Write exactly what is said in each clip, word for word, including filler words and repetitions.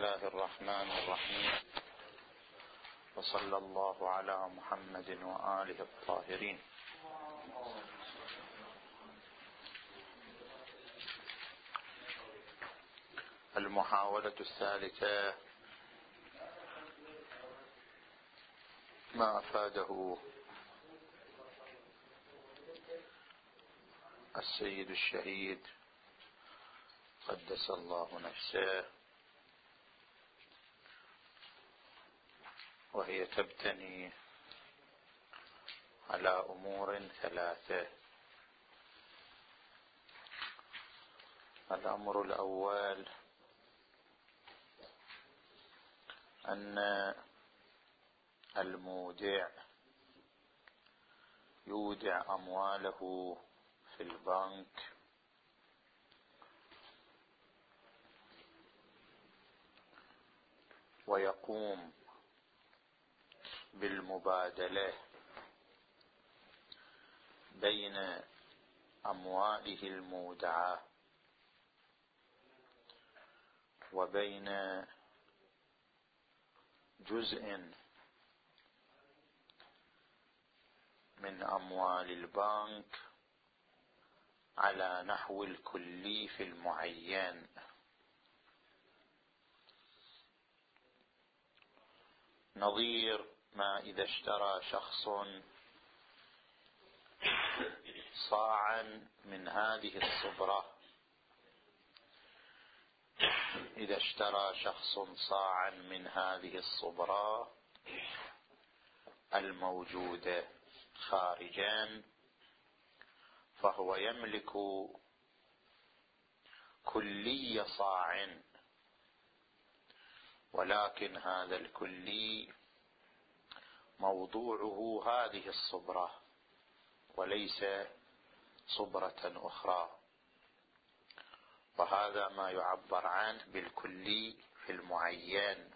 الله الرحمن الرحيم، وصلى الله على محمد وآله الطاهرين. المحاولة الثالثة، ما أفاده السيد الشهيد قدس الله نفسه، وهي تبتني على أمور ثلاثة. الأمر الأول أن المودع يودع أمواله في البنك ويقوم بالمبادلة بين أمواله المودعة وبين جزء من أموال البنك على نحو الكلي في المعين. نظير ما إذا اشترى شخص صاعا من هذه الصبرة، إذا اشترى شخص صاعا من هذه الصبرة الموجودة خارجا، فهو يملك كلي صاع، ولكن هذا الكلي موضوعه هذه الصبرة وليس صبرة أخرى، وهذا ما يعبر عنه بالكلي في المعين.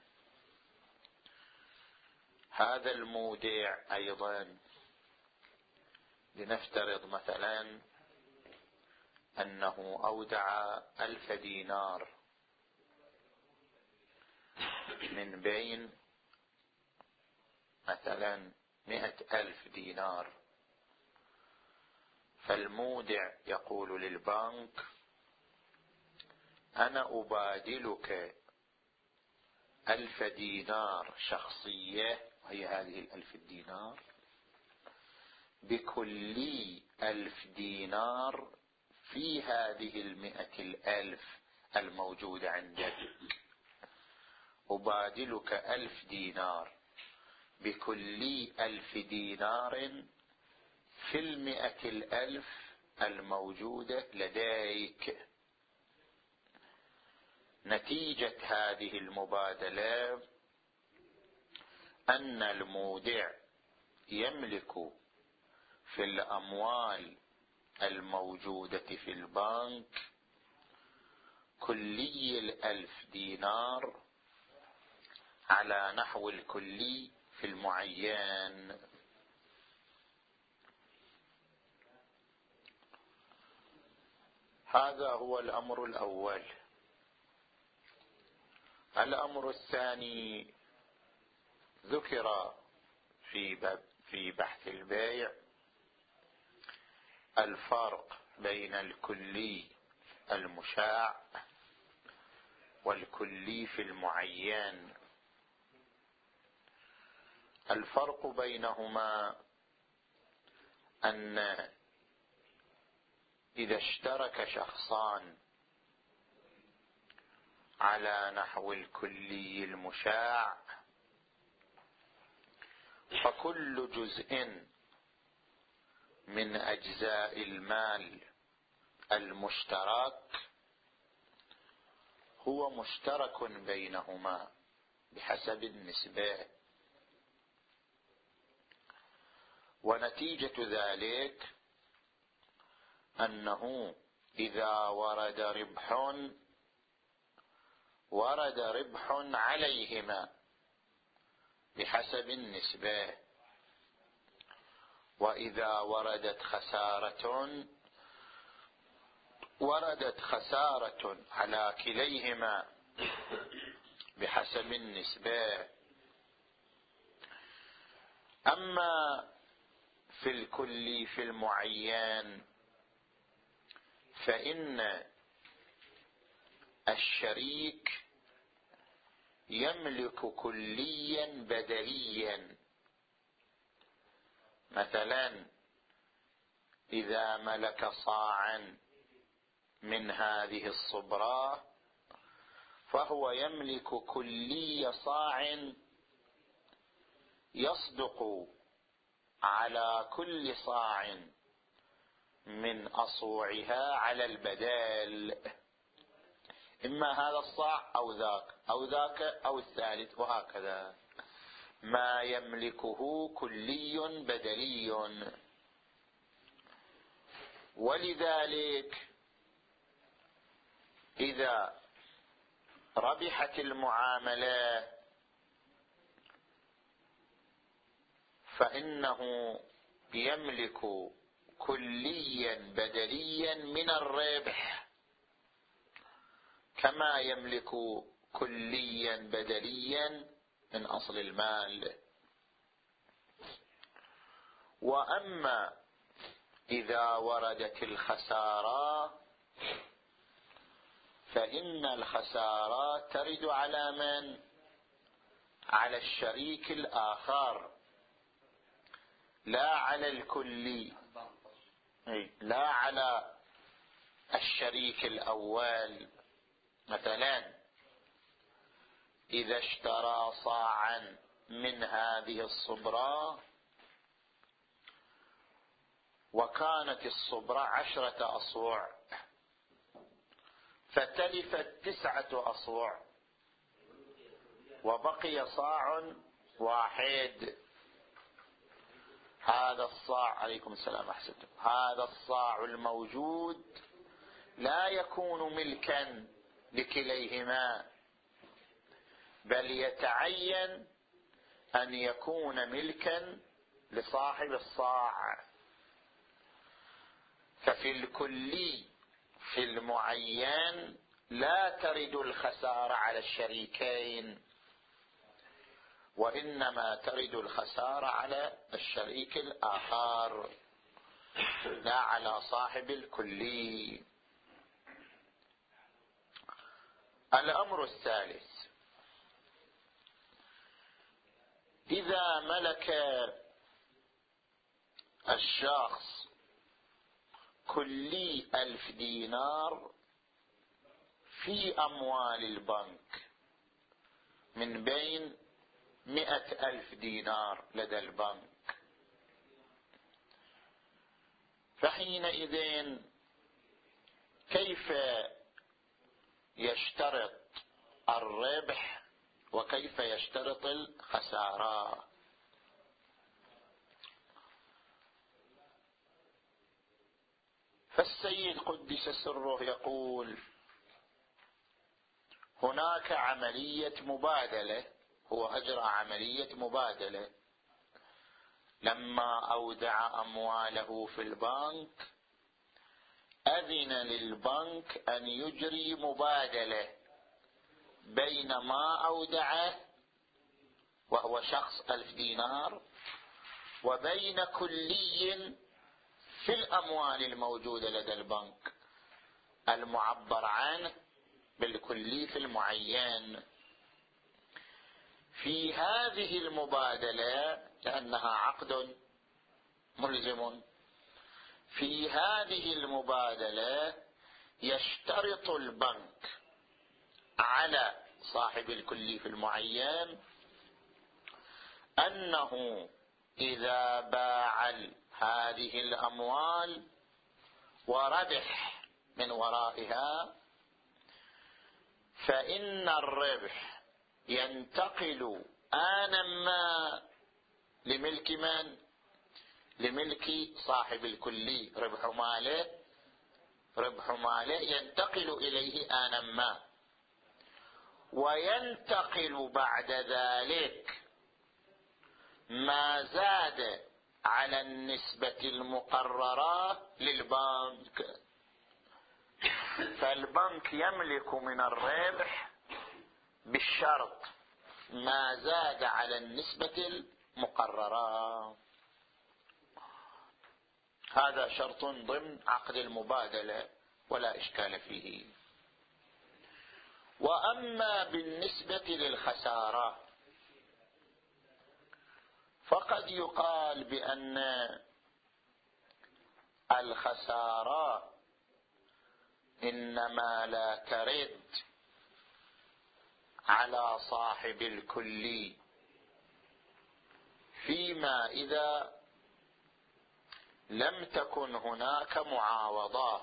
هذا المودع أيضا، لنفترض مثلا أنه أودع ألف دينار من بين مثلا مئة ألف دينار، فالمودع يقول للبنك: أنا أبادلك ألف دينار شخصية، وهي هذه الألف دينار، بكلي ألف دينار في هذه المئة الألف الموجودة عندك. أبادلك ألف دينار بكلي ألف دينار في المئة الألف الموجودة لديك. نتيجة هذه المبادلة أن المودع يملك في الأموال الموجودة في البنك كلي الألف دينار على نحو الكلي في المعين. هذا هو الأمر الأول. الأمر الثاني ذكر في في بحث البيع الفرق بين الكلي المشاع والكلي في المعين. الفرق بينهما أن إذا اشترك شخصان على نحو الكلي المشاع، فكل جزء من أجزاء المال المشترك هو مشترك بينهما بحسب النسبة، ونتيجة ذلك أنه إذا ورد ربح ورد ربح عليهما بحسب النسبة، وإذا وردت خسارة وردت خسارة على كليهما بحسب النسبة. أما في الكلي في المعين فإن الشريك يملك كليا بدليا. مثلا إذا ملك صاعا من هذه الصبرة فهو يملك كلي صاع يصدق على كل صاع من أصوعها على البدال، إما هذا الصاع أو ذاك أو ذاك أو الثالث، وهكذا ما يملكه كلي بدلي. ولذلك إذا ربحت المعاملة فإنه يملك كليا بدليا من الربح كما يملك كليا بدليا من أصل المال. وأما إذا وردت الخسارة فإن الخسارة ترد على من؟ على الشريك الآخر لا على الكلي، لا على الشريك الأول. مثلا إذا اشترى صاعا من هذه الصبرة وكانت الصبرة عشرة أصوع فتلفت تسعة أصوع وبقي صاع واحد، هذا الصاع عليكم السلام أحسنتم، هذا الصاع الموجود لا يكون ملكا لكليهما، بل يتعين أن يكون ملكا لصاحب الصاع. ففي الكلي في المعين لا ترد الخسارة على الشريكين، وإنما ترد الخسارة على الشريك الآخر لا على صاحب الكلي. الأمر الثالث: إذا ملك الشخص كلي ألف دينار في أموال البنك من بين مئة ألف دينار لدى البنك، فحينئذ كيف يشترط الربح وكيف يشترط الخسارة؟ فالسيد قدس سره يقول: هناك عملية مبادلة، هو أجرى عملية مبادلة لما أودع أمواله في البنك، أذن للبنك أن يجري مبادلة بين ما أودعه وهو شخص ألف دينار وبين كلي في الأموال الموجودة لدى البنك المعبر عنه بالكلي في المعين. في هذه المبادلة، لأنها عقد ملزم، في هذه المبادلة يشترط البنك على صاحب الكلي في المعين أنه إذا باع هذه الأموال وربح من ورائها فإن الربح ينتقل آنا ما لملك من؟ لملك صاحب الكلي. ربح ماله ربح ماله ينتقل إليه آنا ما، وينتقل بعد ذلك ما زاد على النسبة المقررة للبنك. فالبنك يملك من الربح بالشرط ما زاد على النسبة المقررة. هذا شرط ضمن عقد المبادلة ولا إشكال فيه. وأما بالنسبة للخسارة فقد يقال بأن الخسارة إنما لا ترد على صاحب الكلي فيما إذا لم تكن هناك معاوضة،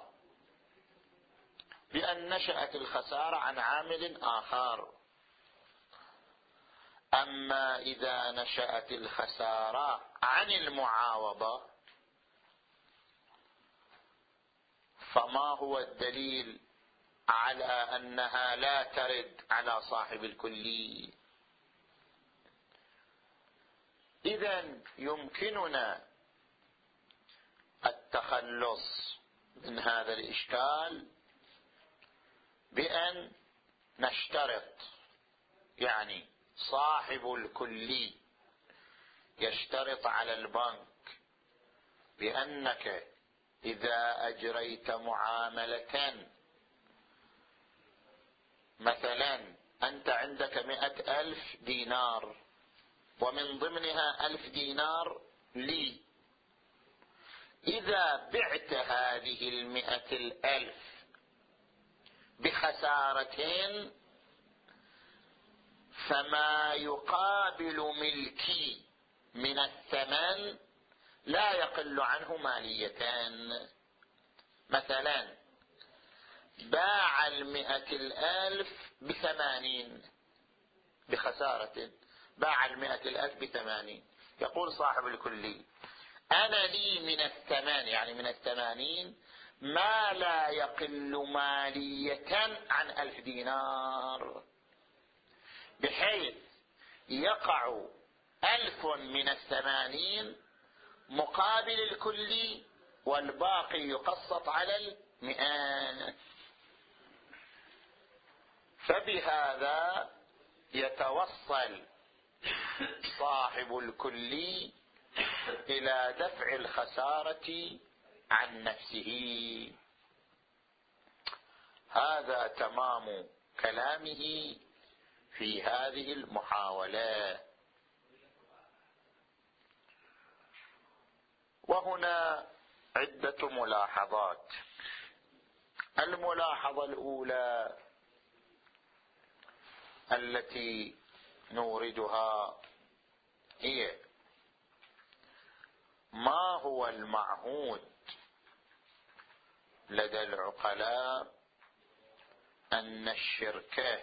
بأن نشأت الخسارة عن عامل آخر. أما إذا نشأت الخسارة عن المعاوضة فما هو الدليل على أنها لا ترد على صاحب الكلي؟ إذن يمكننا التخلص من هذا الإشكال بأن نشترط، يعني صاحب الكلي يشترط على البنك بأنك إذا أجريت معاملة، مثلا أنت عندك مئة ألف دينار ومن ضمنها ألف دينار لي، إذا بعت هذه المئة الألف بخسارتين فما يقابل ملكي من الثمن لا يقل عنه ماليتان. مثلا باع المئة الألف بثمانين بخسارة، باع المئة الألف بثمانين، يقول صاحب الكلي أنا لي من الثمان، يعني من الثمانين ما لا يقل مالية عن ألف دينار، بحيث يقع ألف من الثمانين مقابل الكلي والباقي يقسط على المئات. فبهذا يتوصل صاحب الكلي إلى دفع الخسارة عن نفسه. هذا تمام كلامه في هذه المحاولة. وهنا عدة ملاحظات. الملاحظة الأولى التي نوردها هي ما هو المعهود لدى العقلاء أن الشركة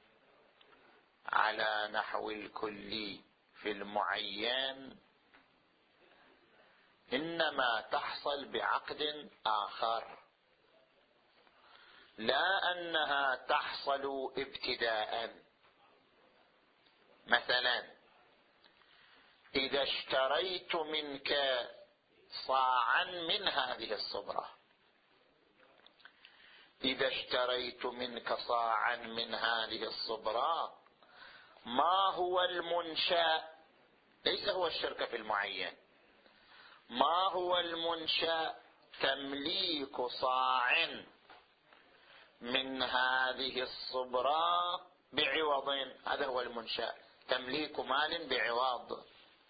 على نحو الكلي في المعين إنما تحصل بعقد آخر، لا أنها تحصل ابتداء. مثلا إذا اشتريت منك صاعا من هذه الصبرة، إذا اشتريت منك صاعا من هذه الصبرة، ما هو المنشأ؟ ليس هو الشركة في المعين، ما هو المنشأ؟ تمليك صاع من هذه الصبرة بعوض، هذا هو المنشأ، تمليك مال بعوض.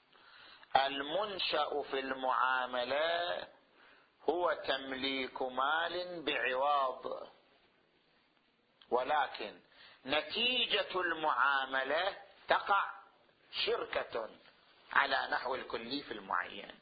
المنشأ في المعاملة هو تمليك مال بعوض، ولكن نتيجة المعاملة تقع شركة على نحو الكلي في المعين.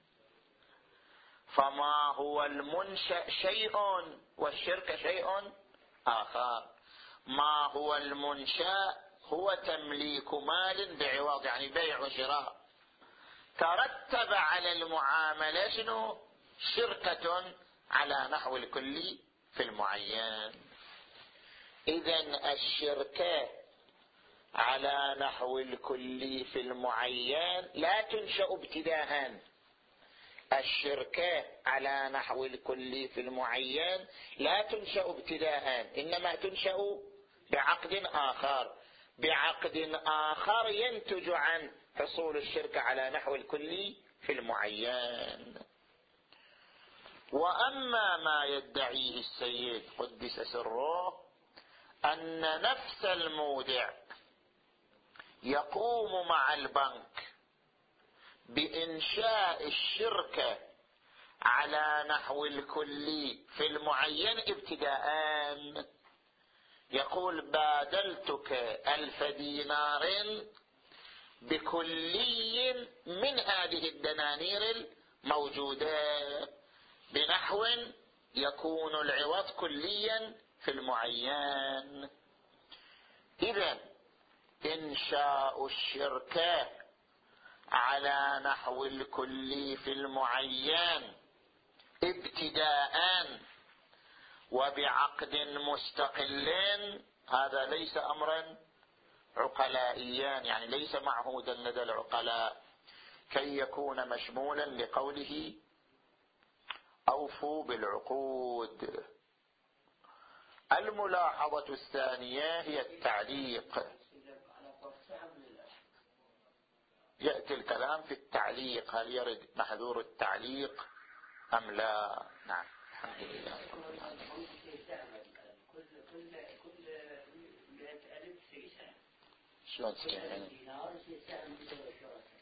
فما هو المنشأ شيء والشركة شيء آخر. ما هو المنشأ هو تمليك مال بعوض، يعني بيع وشراء، ترتب على المعاملة شنو؟ شركة على نحو الكلي في المعين. إذن الشركة على نحو الكلي في المعين لا تنشأ ابتداءً. الشركة على نحو الكلي في المعين لا تنشأ ابتداءً، إنما تنشأ بعقد آخر. بعقد آخر ينتج عن حصول الشركة على نحو الكلي في المعين. وأما ما يدعيه السيد قدس سره أن نفس المودع يقوم مع البنك بإنشاء الشركة على نحو الكلي في المعين ابتداء، يقول بادلتك ألف دينار بكلي من هذه الدنانير الموجودة بنحو يكون العوض كليا في المعين. إذن إنشاء الشركة على نحو الكلي في المعين ابتداء وبعقد مستقل هذا ليس أمرا عقلائيا، يعني ليس معهودا لدى العقلاء كي يكون مشمولا لقوله أوفوا بالعقود. الملاحظة الثانية هي التعليق. يأتي الكلام في التعليق، هل يرد محذور التعليق أم لا؟ نعم الحمد لله. شلون تستعمل؟